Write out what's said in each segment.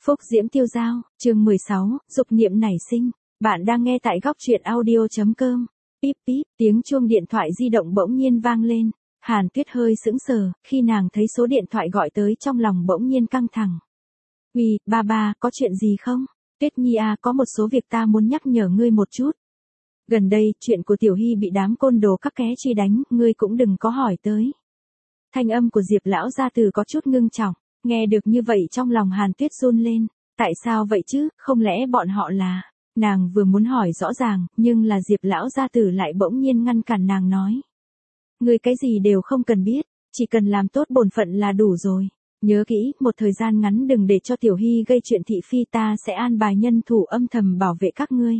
Phúc Diễm Tiêu Dao, chương 16, dục niệm nảy sinh. Bạn đang nghe tại góc truyện audio.com. Píp píp, tiếng chuông điện thoại di động bỗng nhiên vang lên. Hàn Tuyết hơi sững sờ, khi nàng thấy số điện thoại gọi tới trong lòng bỗng nhiên căng thẳng. Uy, ba, có chuyện gì không? Tuyết Nhi à, có một số việc ta muốn nhắc nhở ngươi một chút. Gần đây, chuyện của Tiểu Hy bị đám côn đồ các ké truy đánh, ngươi cũng đừng có hỏi tới. Thanh âm của Diệp lão gia tử có chút ngưng trọng. Nghe được như vậy trong lòng Hàn Tuyết run lên, tại sao vậy chứ, không lẽ bọn họ là... Nàng vừa muốn hỏi rõ ràng, nhưng là Diệp lão gia tử lại bỗng nhiên ngăn cản nàng nói. Ngươi cái gì đều không cần biết, chỉ cần làm tốt bổn phận là đủ rồi. Nhớ kỹ, một thời gian ngắn đừng để cho Tiểu Hy gây chuyện thị phi, ta sẽ an bài nhân thủ âm thầm bảo vệ các ngươi.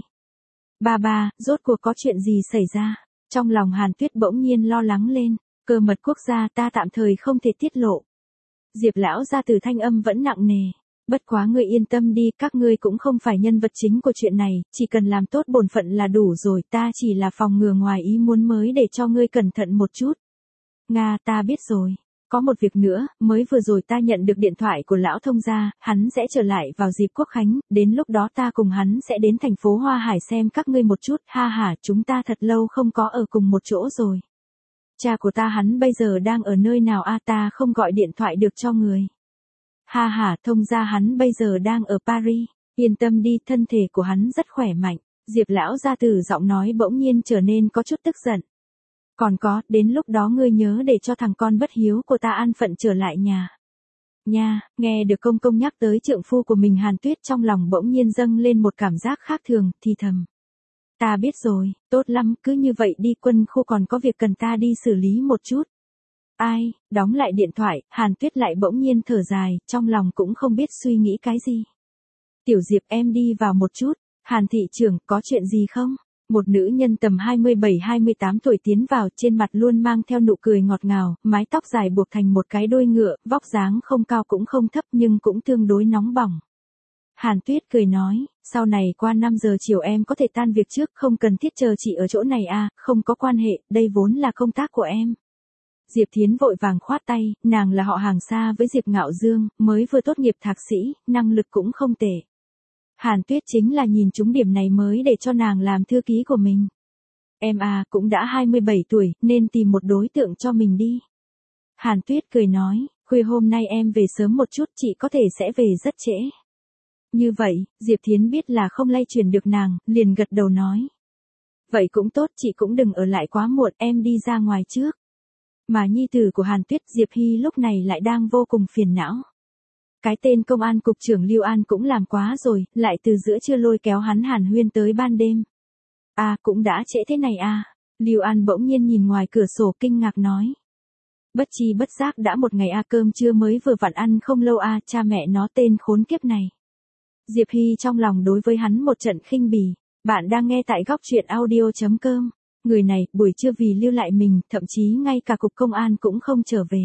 Ba, rốt cuộc có chuyện gì xảy ra? Trong lòng Hàn Tuyết bỗng nhiên lo lắng lên, cơ mật quốc gia ta tạm thời không thể tiết lộ. Diệp lão gia tử thanh âm vẫn nặng nề. Bất quá ngươi yên tâm đi, các ngươi cũng không phải nhân vật chính của chuyện này, chỉ cần làm tốt bổn phận là đủ rồi, ta chỉ là phòng ngừa ngoài ý muốn mới để cho ngươi cẩn thận một chút. Nga, ta biết rồi. Có một việc nữa, mới vừa rồi ta nhận được điện thoại của lão thông gia, hắn sẽ trở lại vào dịp Quốc Khánh, đến lúc đó ta cùng hắn sẽ đến thành phố Hoa Hải xem các ngươi một chút, ha ha, chúng ta thật lâu không có ở cùng một chỗ rồi. Cha của ta hắn bây giờ đang ở nơi nào a, ta không gọi điện thoại được cho người. Ha ha, thông gia hắn bây giờ đang ở Paris, yên tâm đi, thân thể của hắn rất khỏe mạnh. Diệp lão gia tử giọng nói bỗng nhiên trở nên có chút tức giận. Còn có, đến lúc đó ngươi nhớ để cho thằng con bất hiếu của ta an phận trở lại nhà. Nha, nghe được công công nhắc tới trượng phu của mình, Hàn Tuyết trong lòng bỗng nhiên dâng lên một cảm giác khác thường, thì thầm. Ta biết rồi, tốt lắm, cứ như vậy đi, quân khu còn có việc cần ta đi xử lý một chút. Ai, đóng lại điện thoại, Hàn Tuyết lại bỗng nhiên thở dài, trong lòng cũng không biết suy nghĩ cái gì. Tiểu Diệp, em đi vào một chút. Hàn thị trưởng, có chuyện gì không? Một nữ nhân tầm 27-28 tuổi tiến vào, trên mặt luôn mang theo nụ cười ngọt ngào, mái tóc dài buộc thành một cái đuôi ngựa, vóc dáng không cao cũng không thấp nhưng cũng tương đối nóng bỏng. Hàn Tuyết cười nói, sau này qua 5 giờ chiều em có thể tan việc trước, không cần thiết chờ chị ở chỗ này à, không có quan hệ, đây vốn là công tác của em. Diệp Thiến vội vàng khoát tay, nàng là họ hàng xa với Diệp Ngạo Dương, mới vừa tốt nghiệp thạc sĩ, năng lực cũng không tệ. Hàn Tuyết chính là nhìn trúng điểm này mới để cho nàng làm thư ký của mình. Em à, cũng đã 27 tuổi, nên tìm một đối tượng cho mình đi. Hàn Tuyết cười nói, khuya hôm nay em về sớm một chút, chị có thể sẽ về rất trễ. Như vậy, Diệp Thiến biết là không lay chuyển được nàng, liền gật đầu nói. Vậy cũng tốt, chị cũng đừng ở lại quá muộn, em đi ra ngoài trước. Mà nhi tử của Hàn Tuyết, Diệp Hy lúc này lại đang vô cùng phiền não. Cái tên công an cục trưởng Lưu An cũng làm quá rồi, lại từ giữa trưa lôi kéo hắn hàn huyên tới ban đêm. À, cũng đã trễ thế này à. Lưu An bỗng nhiên nhìn ngoài cửa sổ kinh ngạc nói. Bất chi bất giác đã một ngày à, cơm trưa mới vừa vặn ăn không lâu à, cha mẹ nó tên khốn kiếp này. Diệp Hy trong lòng đối với hắn một trận khinh bỉ. Bạn đang nghe tại góc truyện audio.com. Người này, buổi trưa vì lưu lại mình, thậm chí ngay cả cục công an cũng không trở về.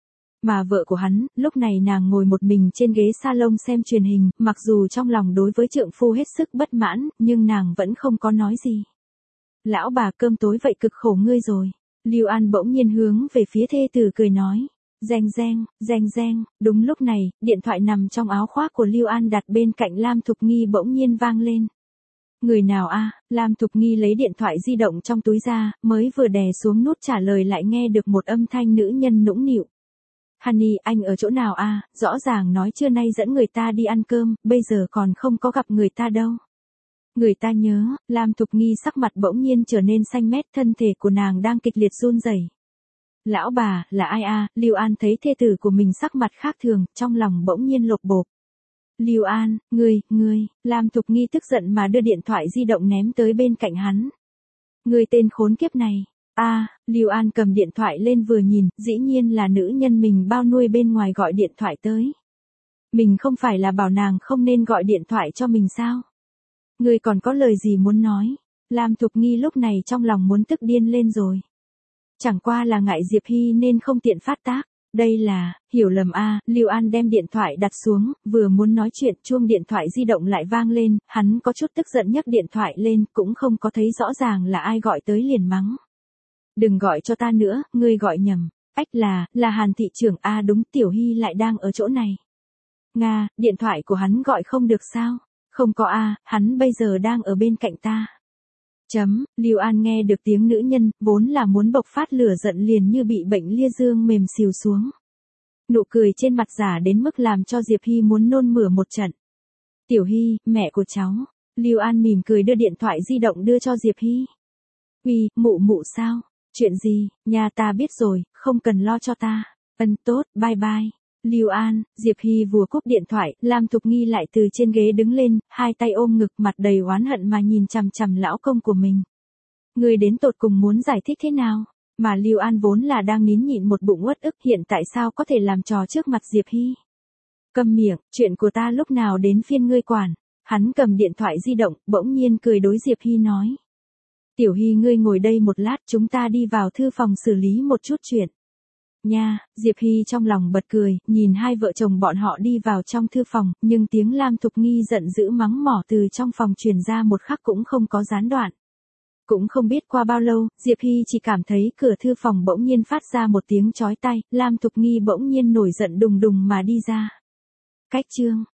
Mà vợ của hắn, lúc này nàng ngồi một mình trên ghế salon xem truyền hình, mặc dù trong lòng đối với trượng phu hết sức bất mãn, nhưng nàng vẫn không có nói gì. Lão bà, cơm tối vậy cực khổ ngươi rồi. Lưu An bỗng nhiên hướng về phía thê tử cười nói. Reng, đúng lúc này, điện thoại nằm trong áo khoác của Lưu An đặt bên cạnh Lam Thục Nghi bỗng nhiên vang lên. Người nào a? Lam Thục Nghi lấy điện thoại di động trong túi ra, mới vừa đè xuống nút trả lời lại nghe được một âm thanh nữ nhân nũng nịu. Honey, anh ở chỗ nào a? Rõ ràng nói trưa nay dẫn người ta đi ăn cơm, bây giờ còn không có gặp người ta đâu. Người ta nhớ, Lam Thục Nghi sắc mặt bỗng nhiên trở nên xanh mét, thân thể của nàng đang kịch liệt run rẩy. Lão bà, là ai a? Lưu An thấy thê tử của mình sắc mặt khác thường, trong lòng bỗng nhiên lột bột. Lưu An, ngươi, Lam Thục Nghi tức giận mà đưa điện thoại di động ném tới bên cạnh hắn. Ngươi tên khốn kiếp này. Lưu An cầm điện thoại lên vừa nhìn, dĩ nhiên là nữ nhân mình bao nuôi bên ngoài gọi điện thoại tới. Mình không phải là bảo nàng không nên gọi điện thoại cho mình sao? Ngươi còn có lời gì muốn nói? Lam Thục Nghi lúc này trong lòng muốn tức điên lên rồi. Chẳng qua là ngại Diệp Hy nên không tiện phát tác. Đây là, hiểu lầm a. Lưu An đem điện thoại đặt xuống, vừa muốn nói chuyện, chuông điện thoại di động lại vang lên, hắn có chút tức giận nhấc điện thoại lên, cũng không có thấy rõ ràng là ai gọi tới liền mắng. Đừng gọi cho ta nữa, ngươi gọi nhầm. Ách là Hàn thị trưởng, đúng, Tiểu Hy lại đang ở chỗ này. Nga, điện thoại của hắn gọi không được sao? Không có a, hắn bây giờ đang ở bên cạnh ta. Lưu An nghe được tiếng nữ nhân, vốn là muốn bộc phát lửa giận liền như bị bệnh lia dương mềm xìu xuống. Nụ cười trên mặt giả đến mức làm cho Diệp Hy muốn nôn mửa một trận. Tiểu Hy, mẹ của cháu. Lưu An mỉm cười đưa điện thoại di động đưa cho Diệp Hy. Uy, mụ sao? Chuyện gì, nhà ta biết rồi, không cần lo cho ta. Tốt, bye bye. Lưu An, Diệp Hy vừa cúp điện thoại, Lam Thục Nghi lại từ trên ghế đứng lên, hai tay ôm ngực mặt đầy oán hận mà nhìn chằm chằm lão công của mình. Người đến tột cùng muốn giải thích thế nào? Mà Lưu An vốn là đang nín nhịn một bụng uất ức, hiện tại sao có thể làm trò trước mặt Diệp Hy? Câm miệng, chuyện của ta lúc nào đến phiên ngươi quản. Hắn cầm điện thoại di động, bỗng nhiên cười đối Diệp Hy nói. Tiểu Hy ngươi ngồi đây một lát, chúng ta đi vào thư phòng xử lý một chút chuyện. Nha, Diệp Hy trong lòng bật cười, nhìn hai vợ chồng bọn họ đi vào trong thư phòng, nhưng tiếng Lam Thục Nghi giận dữ mắng mỏ từ trong phòng truyền ra một khắc cũng không có gián đoạn. Cũng không biết qua bao lâu, Diệp Hy chỉ cảm thấy cửa thư phòng bỗng nhiên phát ra một tiếng chói tai, Lam Thục Nghi bỗng nhiên nổi giận đùng đùng mà đi ra. Cách chương